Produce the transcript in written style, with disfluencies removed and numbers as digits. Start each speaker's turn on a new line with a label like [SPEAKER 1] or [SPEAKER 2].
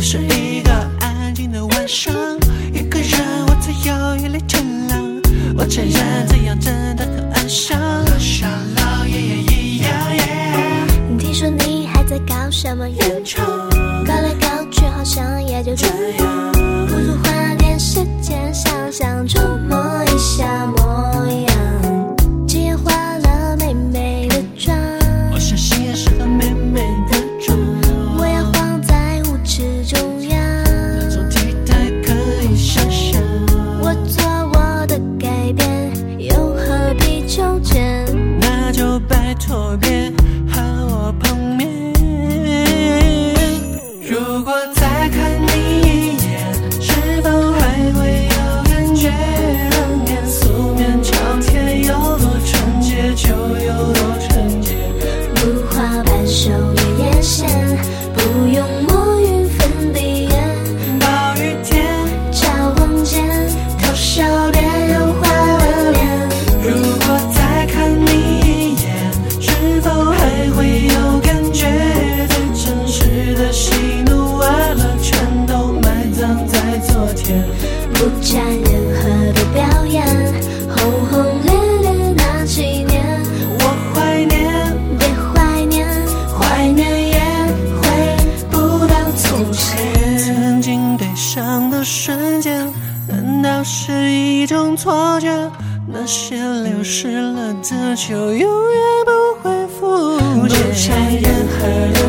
[SPEAKER 1] 是一个安静的晚上，一个人我才有一粒天亮。我承认这样真的很安详，和上老爷爷一样。
[SPEAKER 2] 听说你还在搞什么原创，搞来搞去好像也就这样，不如花点时间想想，琢磨一下模样。今夜化了美美的妆，
[SPEAKER 1] 我相信也是个美美的妆，
[SPEAKER 2] 我要晃在舞池中央，
[SPEAKER 1] 那种体态可以想象。
[SPEAKER 2] 我做我的改变，又何必纠结？
[SPEAKER 1] 那就拜托别和我碰面。如果再看你一眼，是否还会有感觉？容颜素面朝天，有多纯洁就有多纯洁。
[SPEAKER 2] 如花般秀月眼线，不用抹匀粉底眼，
[SPEAKER 1] 暴雨天
[SPEAKER 2] 照黄间，偷笑别人花了脸。
[SPEAKER 1] 如果再看你一眼，是否还会有感觉？最真实的喜怒哀乐全都埋葬在昨天，
[SPEAKER 2] 不沾任何的表演，轰轰烈烈那几年，
[SPEAKER 1] 我怀念，
[SPEAKER 2] 别怀念，怀念也回不到从前。
[SPEAKER 1] 曾经悲伤的瞬间，难道是一种错觉？那些流失了的就永远不会复见。不沾任何的